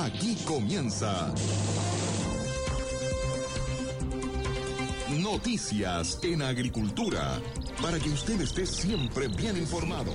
Aquí comienza Noticias en Agricultura, para que usted esté siempre bien informado.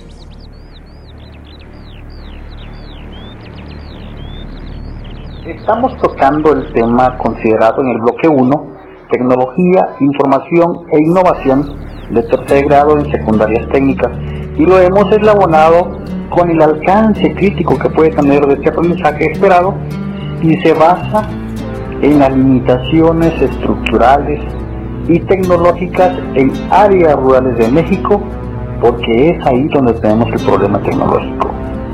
Estamos tocando el tema considerado en el bloque 1, Tecnología, Información e Innovación de tercer grado en secundarias técnicas, y lo hemos eslabonado con el alcance crítico que puede tener de este aprendizaje esperado, y se basa en las limitaciones estructurales y tecnológicas en áreas rurales de México, porque es ahí donde tenemos el problema tecnológico.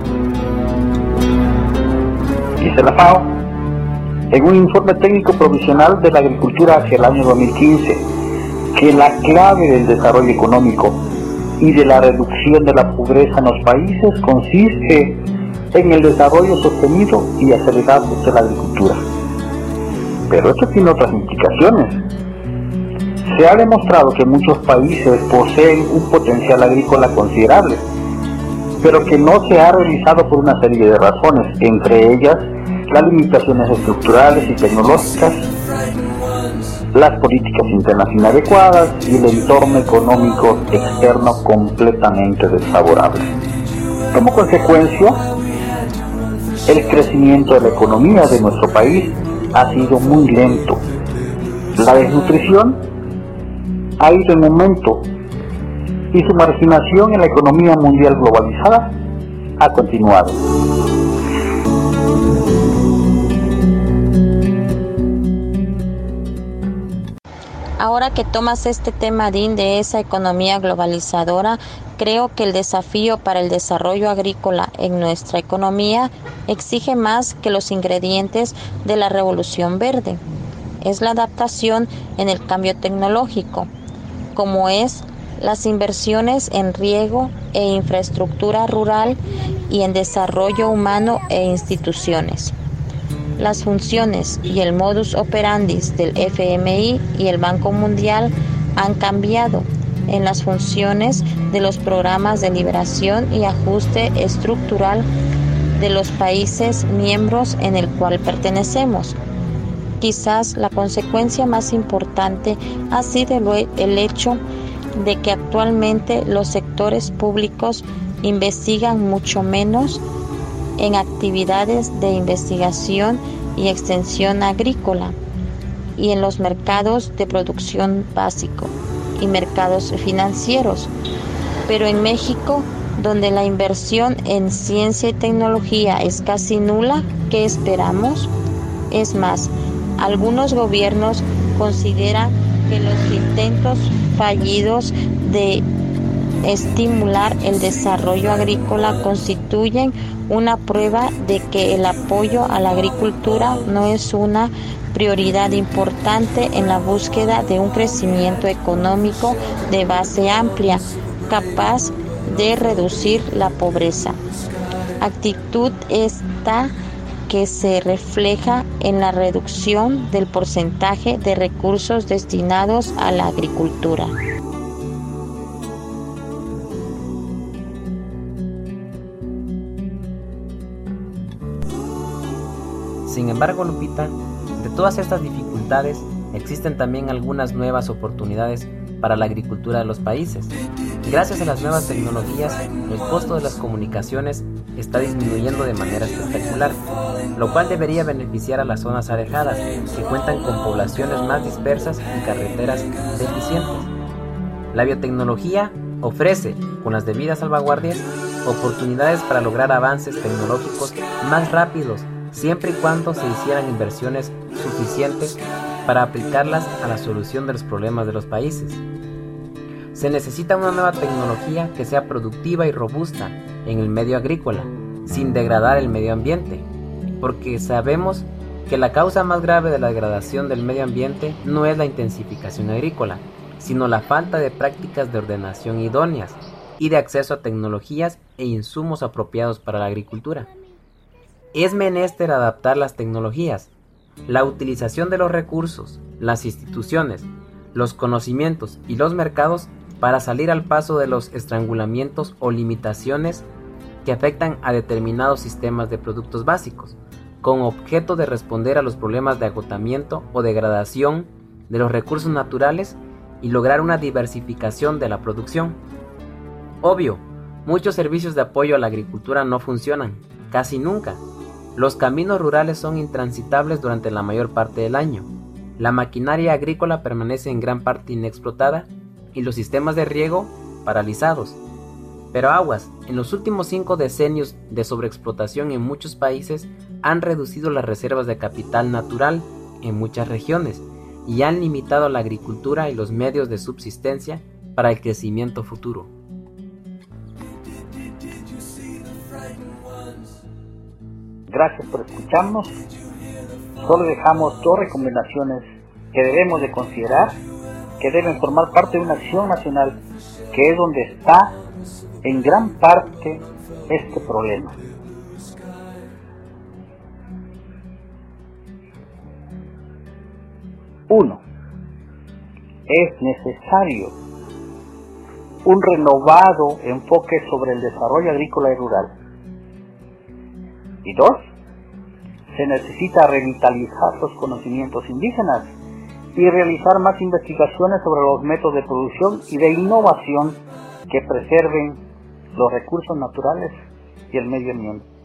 Dice la FAO, en un informe técnico provisional de la agricultura hacia el año 2015, que la clave del desarrollo económico y de la reducción de la pobreza en los países consiste en el desarrollo sostenido y acelerado de la agricultura. Pero esto tiene otras implicaciones. Se ha demostrado que muchos países poseen un potencial agrícola considerable, pero que no se ha realizado por una serie de razones, entre ellas las limitaciones estructurales y tecnológicas, las políticas internas inadecuadas y el entorno económico externo completamente desfavorable. Como consecuencia, el crecimiento de la economía de nuestro país ha sido muy lento. La desnutrición ha ido en aumento y su marginación en la economía mundial globalizada ha continuado. Ahora que tomas este tema, Dean, de esa economía globalizadora, creo que el desafío para el desarrollo agrícola en nuestra economía exige más que los ingredientes de la revolución verde. Es la adaptación en el cambio tecnológico, como es las inversiones en riego e infraestructura rural y en desarrollo humano e instituciones. Las funciones y el modus operandi del FMI y el Banco Mundial han cambiado en las funciones de los programas de liberación y ajuste estructural de los países miembros en el cual pertenecemos. Quizás la consecuencia más importante ha sido el hecho de que actualmente los sectores públicos investigan mucho menos en actividades de investigación y extensión agrícola y en los mercados de producción básico y mercados financieros. Pero en México, donde la inversión en ciencia y tecnología es casi nula, ¿qué esperamos? Es más, algunos gobiernos consideran que los intentos fallidos de estimular el desarrollo agrícola constituyen una prueba de que el apoyo a la agricultura no es una prioridad importante en la búsqueda de un crecimiento económico de base amplia, capaz de reducir la pobreza. Actitud esta que se refleja en la reducción del porcentaje de recursos destinados a la agricultura. Sin embargo, Lupita, de todas estas dificultades, existen también algunas nuevas oportunidades para la agricultura de los países. Gracias a las nuevas tecnologías, el costo de las comunicaciones está disminuyendo de manera espectacular, lo cual debería beneficiar a las zonas alejadas, que cuentan con poblaciones más dispersas y carreteras deficientes. La biotecnología ofrece, con las debidas salvaguardias, oportunidades para lograr avances tecnológicos más rápidos, siempre y cuando se hicieran inversiones suficientes para aplicarlas a la solución de los problemas de los países. Se necesita una nueva tecnología que sea productiva y robusta en el medio agrícola, sin degradar el medio ambiente, porque sabemos que la causa más grave de la degradación del medio ambiente no es la intensificación agrícola, sino la falta de prácticas de ordenación idóneas y de acceso a tecnologías e insumos apropiados para la agricultura. Es menester adaptar las tecnologías, la utilización de los recursos, las instituciones, los conocimientos y los mercados para salir al paso de los estrangulamientos o limitaciones que afectan a determinados sistemas de productos básicos, con objeto de responder a los problemas de agotamiento o degradación de los recursos naturales y lograr una diversificación de la producción. Obvio, muchos servicios de apoyo a la agricultura no funcionan, casi nunca. Los caminos rurales son intransitables durante la mayor parte del año. La maquinaria agrícola permanece en gran parte inexplotada y los sistemas de riego paralizados. Pero aguas, en los últimos 5 decenios de sobreexplotación en muchos países han reducido las reservas de capital natural en muchas regiones y han limitado la agricultura y los medios de subsistencia para el crecimiento futuro. Gracias por escucharnos. Solo dejamos 2 recomendaciones que debemos de considerar, que deben formar parte de una acción nacional, que es donde está en gran parte este problema. 1. Es necesario un renovado enfoque sobre el desarrollo agrícola y rural. Y 2. Se necesita revitalizar los conocimientos indígenas y realizar más investigaciones sobre los métodos de producción y de innovación que preserven los recursos naturales y el medio ambiente.